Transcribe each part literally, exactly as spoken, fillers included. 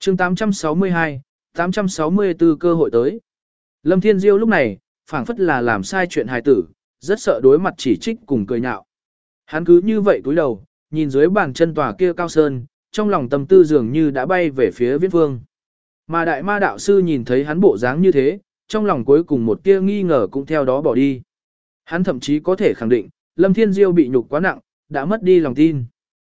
chương tám trăm sáu mươi hai, tám trăm sáu mươi tư cơ hội tới. Lâm Thiên Diêu lúc này, phảng phất là làm sai chuyện hài tử, rất sợ đối mặt chỉ trích cùng cười nhạo. Hắn cứ như vậy cúi đầu, nhìn dưới bàn chân tòa kia cao sơn, trong lòng tâm tư dường như đã bay về phía viễn phương. Mà đại ma đạo sư nhìn thấy hắn bộ dáng như thế, trong lòng cuối cùng một tia nghi ngờ cũng theo đó bỏ đi. Hắn thậm chí có thể khẳng định, Lâm Thiên Diêu bị nhục quá nặng, đã mất đi lòng tin.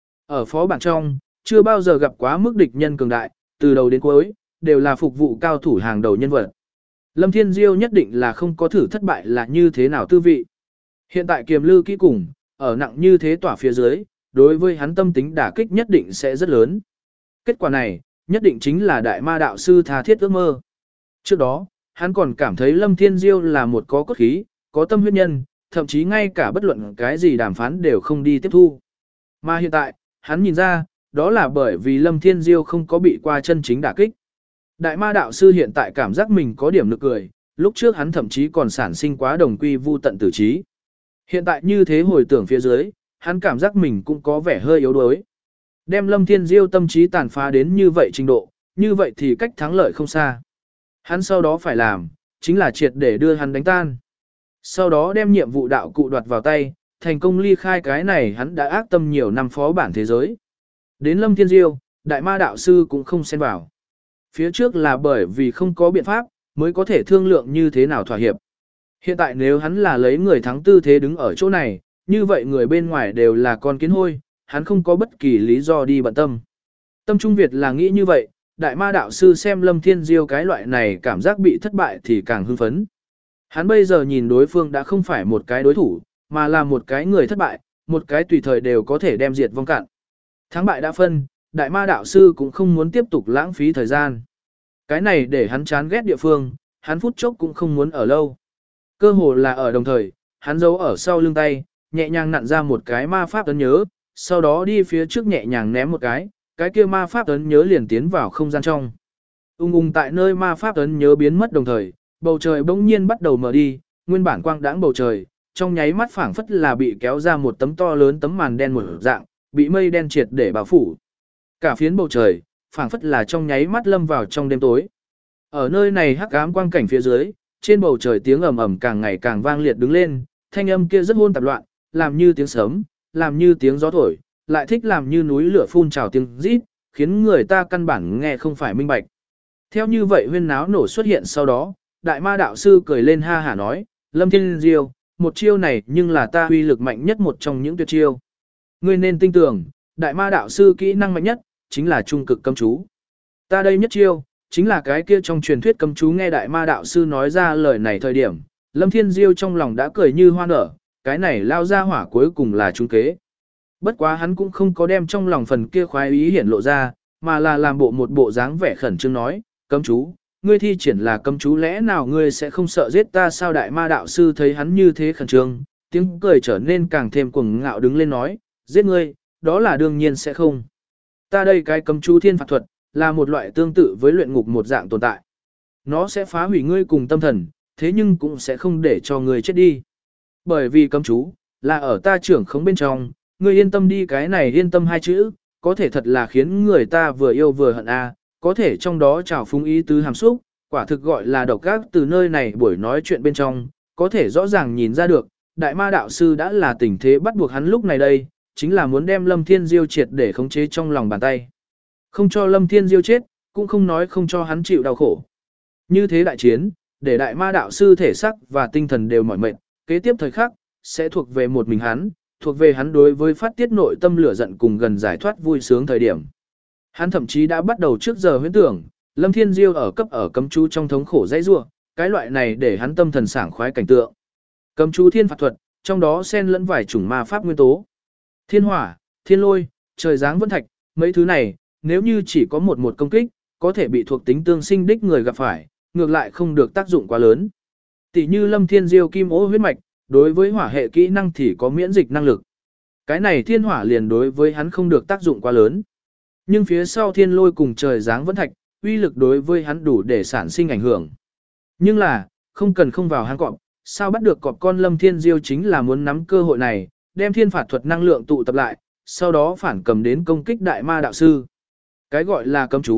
Ở phó bản trong, chưa bao giờ gặp quá mức địch nhân cường đại, từ đầu đến cuối, đều là phục vụ cao thủ hàng đầu nhân vật. Lâm Thiên Diêu nhất định là không có thử thất bại là như thế nào tư vị. Hiện tại kiềm lư kỹ cùng, ở nặng như thế tỏa phía dưới, đối với hắn tâm tính đả kích nhất định sẽ rất lớn. Kết quả này, nhất định chính là đại ma đạo sư tha thiết ước mơ. Trước đó, hắn còn cảm thấy Lâm Thiên Diêu là một có cốt khí, có tâm huyết nhân, thậm chí ngay cả bất luận cái gì đàm phán đều không đi tiếp thu. Mà hiện tại, hắn nhìn ra, đó là bởi vì Lâm Thiên Diêu không có bị qua chân chính đả kích. Đại ma đạo sư hiện tại cảm giác mình có điểm nực cười, lúc trước hắn thậm chí còn sản sinh quá đồng quy vu tận tử trí. Hiện tại như thế hồi tưởng phía dưới, hắn cảm giác mình cũng có vẻ hơi yếu đuối. Đem Lâm Thiên Diêu tâm trí tàn phá đến như vậy trình độ, như vậy thì cách thắng lợi không xa. Hắn sau đó phải làm, chính là triệt để đưa hắn đánh tan. Sau đó đem nhiệm vụ đạo cụ đoạt vào tay, thành công ly khai cái này hắn đã ác tâm nhiều năm phó bản thế giới. Đến Lâm Thiên Diêu, đại ma đạo sư cũng không xen vào. Phía trước là bởi vì không có biện pháp, mới có thể thương lượng như thế nào thỏa hiệp. Hiện tại nếu hắn là lấy người thắng tư thế đứng ở chỗ này, như vậy người bên ngoài đều là con kiến hôi, hắn không có bất kỳ lý do đi bận tâm. Tâm Trung Việt là nghĩ như vậy, đại ma đạo sư xem Lâm Thiên Diêu cái loại này cảm giác bị thất bại thì càng hưng phấn. Hắn bây giờ nhìn đối phương đã không phải một cái đối thủ, mà là một cái người thất bại, một cái tùy thời đều có thể đem diệt vong cạn. Thắng bại đã phân, đại ma đạo sư cũng không muốn tiếp tục lãng phí thời gian. Cái này để hắn chán ghét địa phương, hắn phút chốc cũng không muốn ở lâu. Cơ hồ là ở đồng thời, hắn giấu ở sau lưng tay, nhẹ nhàng nặn ra một cái ma pháp ấn nhớ, sau đó đi phía trước nhẹ nhàng ném một cái, cái kia ma pháp ấn nhớ liền tiến vào không gian trong. Ung ung tại nơi ma pháp ấn nhớ biến mất đồng thời, bầu trời bỗng nhiên bắt đầu mở đi, nguyên bản quang đãng bầu trời, trong nháy mắt phảng phất là bị kéo ra một tấm to lớn tấm màn đen một dạng, bị mây đen triệt để bao phủ. Cả phiến bầu trời, phảng phất là trong nháy mắt lâm vào trong đêm tối. Ở nơi này hắc ám quang cảnh phía dưới, trên bầu trời tiếng ầm ầm càng ngày càng vang liệt đứng lên, thanh âm kia rất hỗn tạp loạn, làm như tiếng sấm, làm như tiếng gió thổi, lại thích làm như núi lửa phun trào tiếng rít, khiến người ta căn bản nghe không phải minh bạch. Theo như vậy huyên náo nổ xuất hiện sau đó, đại ma đạo sư cười lên ha hả nói, Lâm Thiên Diêu, một chiêu này nhưng là ta uy lực mạnh nhất một trong những tuyệt chiêu. Ngươi nên tin tưởng, đại ma đạo sư kỹ năng mạnh nhất, chính là trung cực cấm chú. Ta đây nhất chiêu, chính là cái kia trong truyền thuyết cấm chú. Nghe đại ma đạo sư nói ra lời này thời điểm, Lâm Thiên Diêu trong lòng đã cười như hoa nở, cái này lao ra hỏa cuối cùng là trung kế. Bất quá hắn cũng không có đem trong lòng phần kia khoái ý hiển lộ ra, mà là làm bộ một bộ dáng vẻ khẩn trương nói, cấm chú, ngươi thi triển là cấm chú lẽ nào ngươi sẽ không sợ giết ta sao? Đại ma đạo sư thấy hắn như thế khẩn trương, tiếng cười trở nên càng thêm cuồng ngạo đứng lên nói, giết ngươi, đó là đương nhiên sẽ không. Ta đây cái cấm chú thiên phạt thuật, là một loại tương tự với luyện ngục một dạng tồn tại. Nó sẽ phá hủy ngươi cùng tâm thần, thế nhưng cũng sẽ không để cho ngươi chết đi. Bởi vì cấm chú, là ở ta trưởng khống bên trong, ngươi yên tâm đi, cái này yên tâm hai chữ, có thể thật là khiến người ta vừa yêu vừa hận a, có thể trong đó trào phúng ý tứ hàm xúc, quả thực gọi là độc ác. Từ nơi này buổi nói chuyện bên trong, có thể rõ ràng nhìn ra được, đại ma đạo sư đã là tình thế bắt buộc hắn lúc này đây, chính là muốn đem Lâm Thiên Diêu triệt để khống chế trong lòng bàn tay. Không cho Lâm Thiên Diêu chết, cũng không nói không cho hắn chịu đau khổ. Như thế đại chiến, để đại ma đạo sư thể xác và tinh thần đều mỏi mệt, kế tiếp thời khắc, sẽ thuộc về một mình hắn, thuộc về hắn đối với phát tiết nội tâm lửa giận cùng gần giải thoát vui sướng thời điểm. Hắn thậm chí đã bắt đầu trước giờ huyễn tưởng, Lâm Thiên Diêu ở cấp ở cấm chú trong thống khổ dãy rủa, cái loại này để hắn tâm thần sảng khoái cảnh tượng. Cấm chú thiên phạt thuật, trong đó xen lẫn vài chủng ma pháp nguyên tố. Thiên hỏa, thiên lôi, trời giáng vân thạch, mấy thứ này, nếu như chỉ có một một công kích, có thể bị thuộc tính tương sinh đích người gặp phải, ngược lại không được tác dụng quá lớn. Tỷ như Lâm Thiên Diêu kim ô huyết mạch, đối với hỏa hệ kỹ năng thì có miễn dịch năng lực. Cái này thiên hỏa liền đối với hắn không được tác dụng quá lớn. Nhưng phía sau thiên lôi cùng trời giáng vân thạch, uy lực đối với hắn đủ để sản sinh ảnh hưởng. Nhưng là, không cần không vào hang cọp, sao bắt được cọp con? Lâm Thiên Diêu chính là muốn nắm cơ hội này, đem thiên phạt thuật năng lượng tụ tập lại, sau đó phản cầm đến công kích đại ma đạo sư. Cái gọi là cấm chú,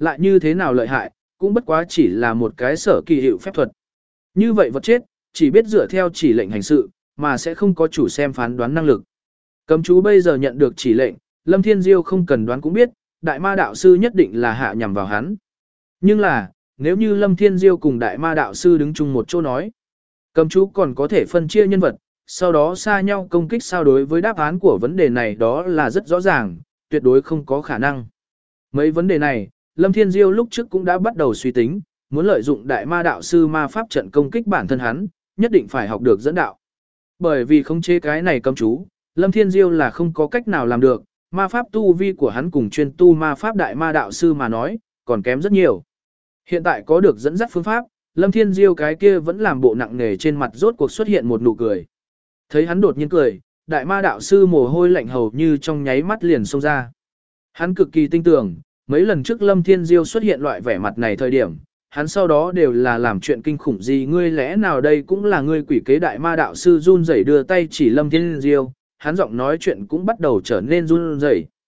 lại như thế nào lợi hại, cũng bất quá chỉ là một cái sở kỳ hiệu phép thuật. Như vậy vật chết, chỉ biết dựa theo chỉ lệnh hành sự, mà sẽ không có chủ xem phán đoán năng lực. Cấm chú bây giờ nhận được chỉ lệnh, Lâm Thiên Diêu không cần đoán cũng biết, đại ma đạo sư nhất định là hạ nhằm vào hắn. Nhưng là, nếu như Lâm Thiên Diêu cùng đại ma đạo sư đứng chung một chỗ nói, cấm chú còn có thể phân chia nhân vật, sau đó xa nhau công kích sao đối với đáp án của vấn đề này đó là rất rõ ràng, tuyệt đối không có khả năng. Mấy vấn đề này, Lâm Thiên Diêu lúc trước cũng đã bắt đầu suy tính, muốn lợi dụng đại ma đạo sư ma pháp trận công kích bản thân hắn, nhất định phải học được dẫn đạo. Bởi vì khống chế cái này cấm chú, Lâm Thiên Diêu là không có cách nào làm được, ma pháp tu vi của hắn cùng chuyên tu ma pháp đại ma đạo sư mà nói, còn kém rất nhiều. Hiện tại có được dẫn dắt phương pháp, Lâm Thiên Diêu cái kia vẫn làm bộ nặng nề trên mặt rốt cuộc xuất hiện một nụ cười. Thấy hắn đột nhiên cười, đại ma đạo sư mồ hôi lạnh hầu như trong nháy mắt liền xông ra. Hắn cực kỳ tin tưởng, mấy lần trước Lâm Thiên Diêu xuất hiện loại vẻ mặt này thời điểm, hắn sau đó đều là làm chuyện kinh khủng gì, ngươi lẽ nào đây cũng là ngươi quỷ kế. Đại ma đạo sư run rẩy đưa tay chỉ Lâm Thiên Diêu, hắn giọng nói chuyện cũng bắt đầu trở nên run rẩy.